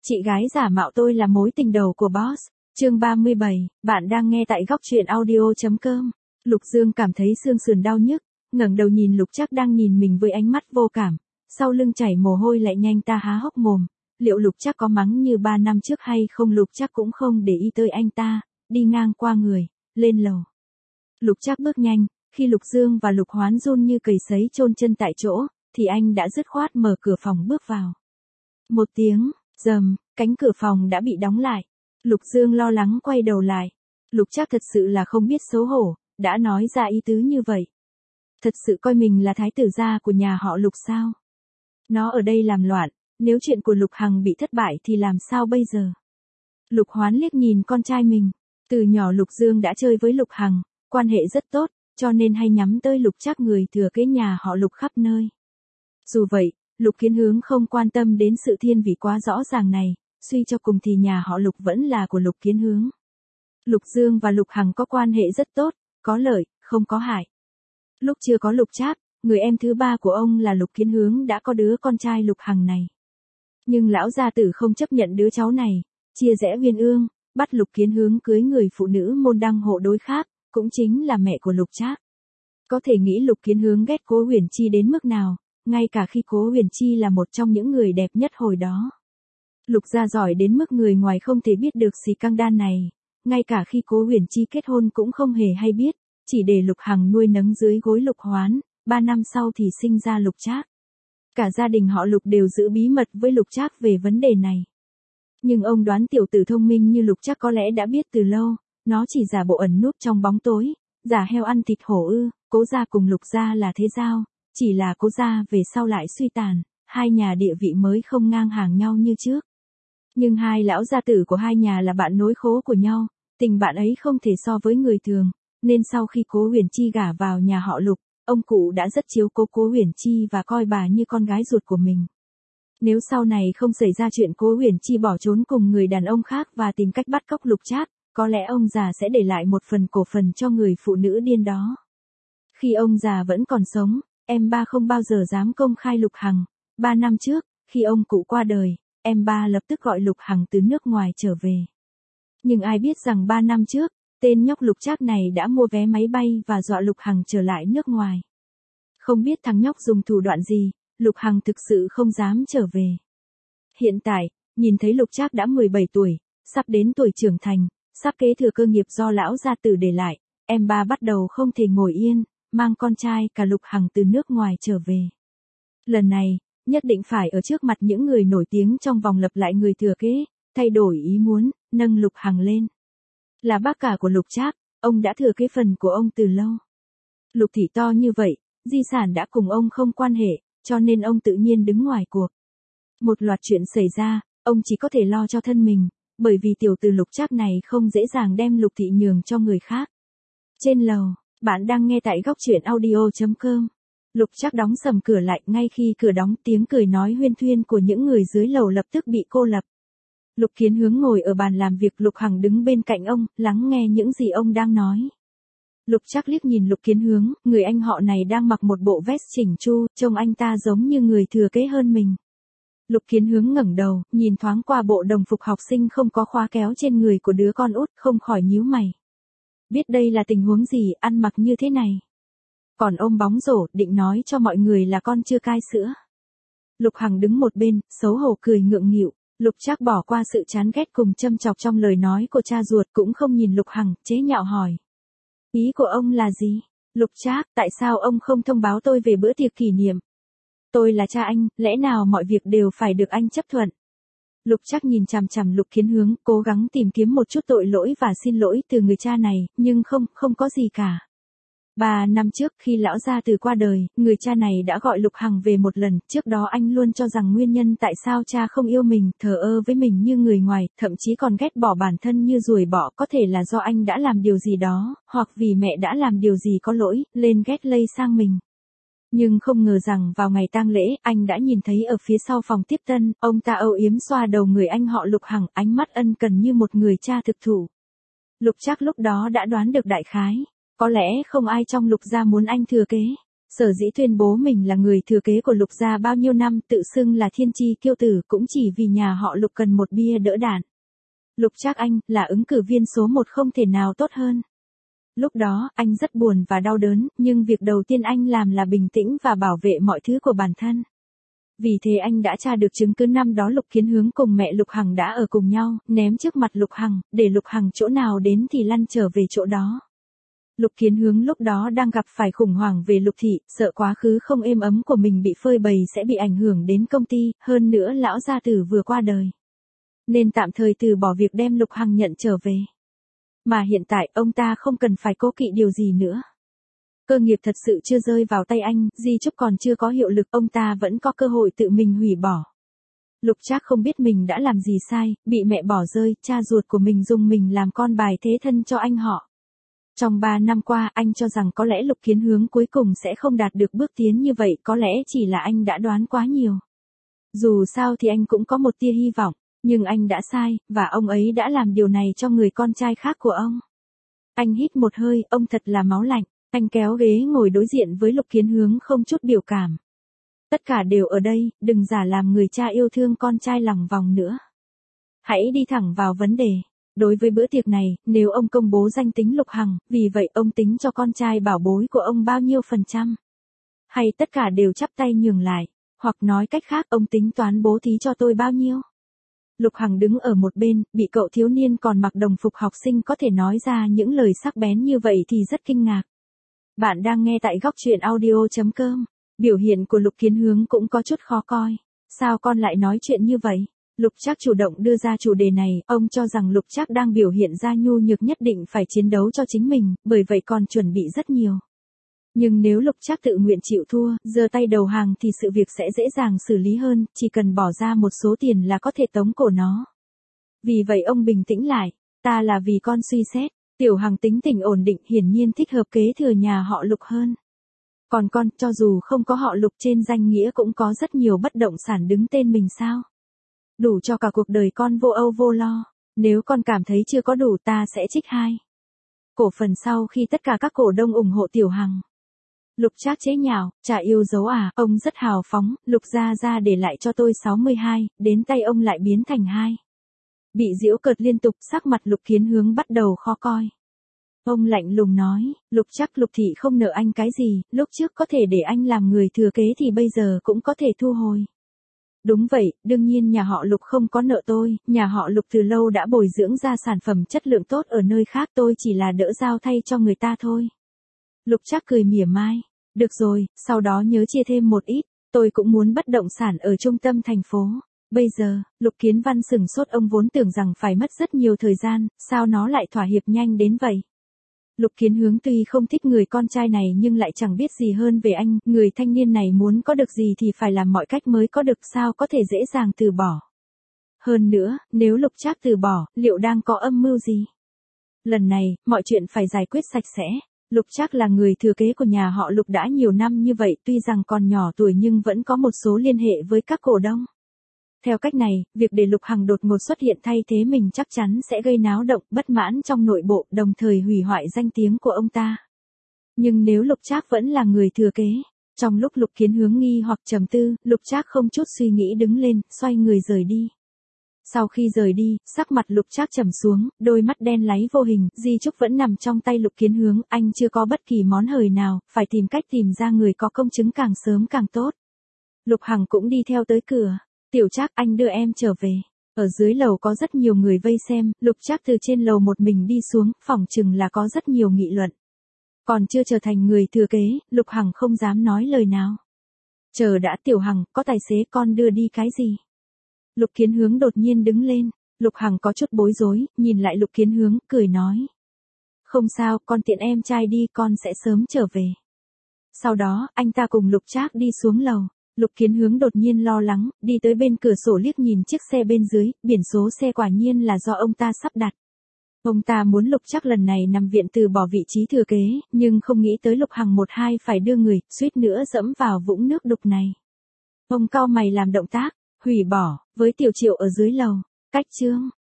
Chị gái giả mạo tôi là mối tình đầu của boss. Chương 37, bạn đang nghe tại góc truyện audio.com. Lục Dương cảm thấy xương sườn đau nhức, ngẩng đầu nhìn Lục Trác đang nhìn mình với ánh mắt vô cảm, sau lưng chảy mồ hôi lại nhanh ta há hốc mồm. Liệu Lục Trác có mắng như 3 năm trước hay không? Lục Trác cũng không để ý tới anh ta, đi ngang qua người, lên lầu. Lục Trác bước nhanh, khi Lục Dương và Lục Hoán run như cầy sấy chôn chân tại chỗ, thì anh đã dứt khoát mở cửa phòng bước vào. Một tiếng, rầm, cánh cửa phòng đã bị đóng lại. Lục Dương lo lắng quay đầu lại. Lục Trác thật sự là không biết xấu hổ, đã nói ra ý tứ như vậy. Thật sự coi mình là thái tử gia của nhà họ Lục sao? Nó ở đây làm loạn, nếu chuyện của Lục Hằng bị thất bại thì làm sao bây giờ? Lục Hoán liếc nhìn con trai mình. Từ nhỏ Lục Dương đã chơi với Lục Hằng, quan hệ rất tốt, cho nên hay nhắm tới Lục Trác người thừa kế nhà họ Lục khắp nơi. Dù vậy, Lục Kiến Hướng không quan tâm đến sự thiên vị quá rõ ràng này, suy cho cùng thì nhà họ Lục vẫn là của Lục Kiến Hướng. Lục Dương và Lục Hằng có quan hệ rất tốt, có lợi, không có hại. Lúc chưa có Lục Trác, người em thứ ba của ông là Lục Kiến Hướng đã có đứa con trai Lục Hằng này. Nhưng lão gia tử không chấp nhận đứa cháu này, chia rẽ uyên ương, bắt Lục Kiến Hướng cưới người phụ nữ môn đăng hộ đối khác, cũng chính là mẹ của Lục Trác. Có thể nghĩ Lục Kiến Hướng ghét Cố Huyền Chi đến mức nào, ngay cả khi Cố Huyền Chi là một trong những người đẹp nhất hồi đó. Lục gia giỏi đến mức người ngoài không thể biết được xì căng đan này, ngay cả khi Cố Huyền Chi kết hôn cũng không hề hay biết, chỉ để Lục Hằng nuôi nấng dưới gối Lục Hoán, 3 năm sau thì sinh ra Lục Trác. Cả gia đình họ Lục đều giữ bí mật với Lục Trác về vấn đề này. Nhưng ông đoán tiểu tử thông minh như Lục Trác có lẽ đã biết từ lâu, nó chỉ giả bộ ẩn núp trong bóng tối, giả heo ăn thịt hổ ư. Cố gia cùng Lục gia là thế giao, chỉ là Cố gia về sau lại suy tàn, hai nhà địa vị mới không ngang hàng nhau như trước. Nhưng hai lão gia tử của hai nhà là bạn nối khố của nhau, tình bạn ấy không thể so với người thường, nên sau khi Cố Huyền Chi gả vào nhà họ Lục, ông cụ đã rất chiếu cố Cố Huyền Chi và coi bà như con gái ruột của mình. Nếu sau này không xảy ra chuyện Cố Huyền Chi bỏ trốn cùng người đàn ông khác và tìm cách bắt cóc Lục Trác, có lẽ ông già sẽ để lại một phần cổ phần cho người phụ nữ điên đó. Khi ông già vẫn còn sống, em ba không bao giờ dám công khai Lục Hằng. 3 năm trước, khi ông cụ qua đời, em ba lập tức gọi Lục Hằng từ nước ngoài trở về. Nhưng ai biết rằng 3 năm trước, tên nhóc Lục Trác này đã mua vé máy bay và dọa Lục Hằng trở lại nước ngoài. Không biết thằng nhóc dùng thủ đoạn gì, Lục Hằng thực sự không dám trở về. Hiện tại, nhìn thấy Lục Trác đã 17 tuổi, sắp đến tuổi trưởng thành, sắp kế thừa cơ nghiệp do lão gia tử để lại, em ba bắt đầu không thể ngồi yên, mang con trai cả Lục Hằng từ nước ngoài trở về. Lần này, nhất định phải ở trước mặt những người nổi tiếng trong vòng lập lại người thừa kế, thay đổi ý muốn, nâng Lục Hằng lên. Là bác cả của Lục Trác, ông đã thừa kế phần của ông từ lâu. Lục thị to như vậy, di sản đã cùng ông không quan hệ, cho nên ông tự nhiên đứng ngoài cuộc. Một loạt chuyện xảy ra, ông chỉ có thể lo cho thân mình, bởi vì tiểu tử Lục Trác này không dễ dàng đem Lục thị nhường cho người khác. Trên lầu, bạn đang nghe tại góc truyện audio.com. Lục Trác đóng sầm cửa lại, ngay khi cửa đóng tiếng cười nói huyên thuyên của những người dưới lầu lập tức bị cô lập. Lục Kiến Hướng ngồi ở bàn làm việc, Lục Hằng đứng bên cạnh ông, lắng nghe những gì ông đang nói. Lục Trác liếc nhìn Lục Kiến Hướng, người anh họ này đang mặc một bộ vest chỉnh chu, trông anh ta giống như người thừa kế hơn mình. Lục Kiến Hướng ngẩng đầu, nhìn thoáng qua bộ đồng phục học sinh không có khóa kéo trên người của đứa con út, không khỏi nhíu mày. Biết đây là tình huống gì, ăn mặc như thế này. Còn ôm bóng rổ, định nói cho mọi người là con chưa cai sữa. Lục Hằng đứng một bên, xấu hổ cười ngượng nghịu. Lục Trác bỏ qua sự chán ghét cùng châm chọc trong lời nói của cha ruột, cũng không nhìn Lục Hằng, chế nhạo hỏi. Ý của ông là gì? Lục Trác, tại sao ông không thông báo tôi về bữa tiệc kỷ niệm? Tôi là cha anh, lẽ nào mọi việc đều phải được anh chấp thuận? Lục Trác nhìn chằm chằm Lục Kiến Hướng, cố gắng tìm kiếm một chút tội lỗi và xin lỗi từ người cha này, nhưng không có gì cả. 3 năm trước khi lão gia tử qua đời, người cha này đã gọi Lục Hằng về một lần, trước đó anh luôn cho rằng nguyên nhân tại sao cha không yêu mình, thờ ơ với mình như người ngoài, thậm chí còn ghét bỏ bản thân như ruồi bọ, có thể là do anh đã làm điều gì đó, hoặc vì mẹ đã làm điều gì có lỗi, lên ghét lây sang mình. Nhưng không ngờ rằng vào ngày tang lễ, anh đã nhìn thấy ở phía sau phòng tiếp tân, ông ta âu yếm xoa đầu người anh họ Lục Hằng, ánh mắt ân cần như một người cha thực thụ. Lục Trác lúc đó đã đoán được đại khái. Có lẽ không ai trong Lục gia muốn anh thừa kế. Sở dĩ tuyên bố mình là người thừa kế của Lục gia bao nhiêu năm, tự xưng là thiên chi kiêu tử, cũng chỉ vì nhà họ Lục cần một bia đỡ đạn. Lục Trác Anh là ứng cử viên số 1 không thể nào tốt hơn. Lúc đó, anh rất buồn và đau đớn, nhưng việc đầu tiên anh làm là bình tĩnh và bảo vệ mọi thứ của bản thân. Vì thế anh đã tra được chứng cứ năm đó Lục Kiến Hướng cùng mẹ Lục Hằng đã ở cùng nhau, ném trước mặt Lục Hằng, để Lục Hằng chỗ nào đến thì lăn trở về chỗ đó. Lục Kiến Hướng lúc đó đang gặp phải khủng hoảng về Lục thị, sợ quá khứ không êm ấm của mình bị phơi bày sẽ bị ảnh hưởng đến công ty, hơn nữa lão gia tử vừa qua đời. Nên tạm thời từ bỏ việc đem Lục Hằng nhận trở về. Mà hiện tại ông ta không cần phải cố kỵ điều gì nữa. Cơ nghiệp thật sự chưa rơi vào tay anh, di chúc còn chưa có hiệu lực, ông ta vẫn có cơ hội tự mình hủy bỏ. Lục Trác không biết mình đã làm gì sai, bị mẹ bỏ rơi, cha ruột của mình dùng mình làm con bài thế thân cho anh họ. Trong 3 năm qua, anh cho rằng có lẽ Lục Kiến Hướng cuối cùng sẽ không đạt được bước tiến như vậy, có lẽ chỉ là anh đã đoán quá nhiều. Dù sao thì anh cũng có một tia hy vọng, nhưng anh đã sai, và ông ấy đã làm điều này cho người con trai khác của ông. Anh hít một hơi, ông thật là máu lạnh, anh kéo ghế ngồi đối diện với Lục Kiến Hướng không chút biểu cảm. Tất cả đều ở đây, đừng giả làm người cha yêu thương con trai lòng vòng nữa. Hãy đi thẳng vào vấn đề. Đối với bữa tiệc này, nếu ông công bố danh tính Lục Hằng, vì vậy ông tính cho con trai bảo bối của ông bao nhiêu %? Hay tất cả đều chắp tay nhường lại, hoặc nói cách khác ông tính toán bố thí cho tôi bao nhiêu? Lục Hằng đứng ở một bên, bị cậu thiếu niên còn mặc đồng phục học sinh có thể nói ra những lời sắc bén như vậy thì rất kinh ngạc. Bạn đang nghe tại góc truyện audio.com. Biểu hiện của Lục Kiến Hướng cũng có chút khó coi. Sao con lại nói chuyện như vậy? Lục Trác chủ động đưa ra chủ đề này, ông cho rằng Lục Trác đang biểu hiện ra nhu nhược nhất định phải chiến đấu cho chính mình, bởi vậy còn chuẩn bị rất nhiều. Nhưng nếu Lục Trác tự nguyện chịu thua, giơ tay đầu hàng thì sự việc sẽ dễ dàng xử lý hơn, chỉ cần bỏ ra một số tiền là có thể tống cổ nó. Vì vậy ông bình tĩnh lại, ta là vì con suy xét, Tiểu Hằng tính tình ổn định hiển nhiên thích hợp kế thừa nhà họ Lục hơn. Còn con, cho dù không có họ Lục trên danh nghĩa cũng có rất nhiều bất động sản đứng tên mình sao? Đủ cho cả cuộc đời con vô âu vô lo, nếu con cảm thấy chưa có đủ ta sẽ trích 2 cổ phần sau khi tất cả các cổ đông ủng hộ Tiểu Hằng. Lục Trác chế nhạo, chả yêu dấu à, ông rất hào phóng, Lục gia gia để lại cho tôi 62, đến tay ông lại biến thành 2. Bị giễu cợt liên tục, sắc mặt Lục Kiến Hướng bắt đầu khó coi. Ông lạnh lùng nói, Lục Trác, Lục thị không nợ anh cái gì, lúc trước có thể để anh làm người thừa kế thì bây giờ cũng có thể thu hồi. Đúng vậy, đương nhiên nhà họ Lục không có nợ tôi, nhà họ Lục từ lâu đã bồi dưỡng ra sản phẩm chất lượng tốt ở nơi khác, tôi chỉ là đỡ giao thay cho người ta thôi. Lục Trác cười mỉa mai, được rồi, sau đó nhớ chia thêm một ít, tôi cũng muốn bất động sản ở trung tâm thành phố. Bây giờ, Lục Kiến Văn sửng sốt, ông vốn tưởng rằng phải mất rất nhiều thời gian, sao nó lại thỏa hiệp nhanh đến vậy? Lục Kiến Hướng tuy không thích người con trai này nhưng lại chẳng biết gì hơn về anh, người thanh niên này muốn có được gì thì phải làm mọi cách mới có được, sao có thể dễ dàng từ bỏ. Hơn nữa, nếu Lục Trác từ bỏ, liệu đang có âm mưu gì? Lần này, mọi chuyện phải giải quyết sạch sẽ. Lục Trác là người thừa kế của nhà họ Lục đã nhiều năm như vậy, tuy rằng còn nhỏ tuổi nhưng vẫn có một số liên hệ với các cổ đông. Theo cách này, việc để Lục Hằng đột ngột xuất hiện thay thế mình chắc chắn sẽ gây náo động, bất mãn trong nội bộ, đồng thời hủy hoại danh tiếng của ông ta. Nhưng nếu Lục Trác vẫn là người thừa kế, trong lúc Lục Kiến Hướng nghi hoặc trầm tư, Lục Trác không chút suy nghĩ đứng lên, xoay người rời đi. Sau khi rời đi, sắc mặt Lục Trác trầm xuống, đôi mắt đen láy vô hình, di chúc vẫn nằm trong tay Lục Kiến Hướng, anh chưa có bất kỳ món hời nào, phải tìm cách tìm ra người có công chứng càng sớm càng tốt. Lục Hằng cũng đi theo tới cửa. Tiểu Trác, anh đưa em trở về. Ở dưới lầu có rất nhiều người vây xem, Lục Trác từ trên lầu một mình đi xuống, phỏng chừng là có rất nhiều nghị luận. Còn chưa trở thành người thừa kế, Lục Hằng không dám nói lời nào. Chờ đã, Tiểu Hằng, có tài xế, con đưa đi cái gì? Lục Kiến Hướng đột nhiên đứng lên, Lục Hằng có chút bối rối, nhìn lại Lục Kiến Hướng, cười nói. Không sao, con tiện em trai đi, con sẽ sớm trở về. Sau đó, anh ta cùng Lục Trác đi xuống lầu. Lục Kiến Hướng đột nhiên lo lắng, đi tới bên cửa sổ liếc nhìn chiếc xe bên dưới, biển số xe quả nhiên là do ông ta sắp đặt. Ông ta muốn Lục Trác lần này nằm viện từ bỏ vị trí thừa kế, nhưng không nghĩ tới Lục Hằng 1-2 phải đưa người, suýt nữa dẫm vào vũng nước đục này. Ông cau mày làm động tác, hủy bỏ, với Tiểu Triệu ở dưới lầu, cách chương.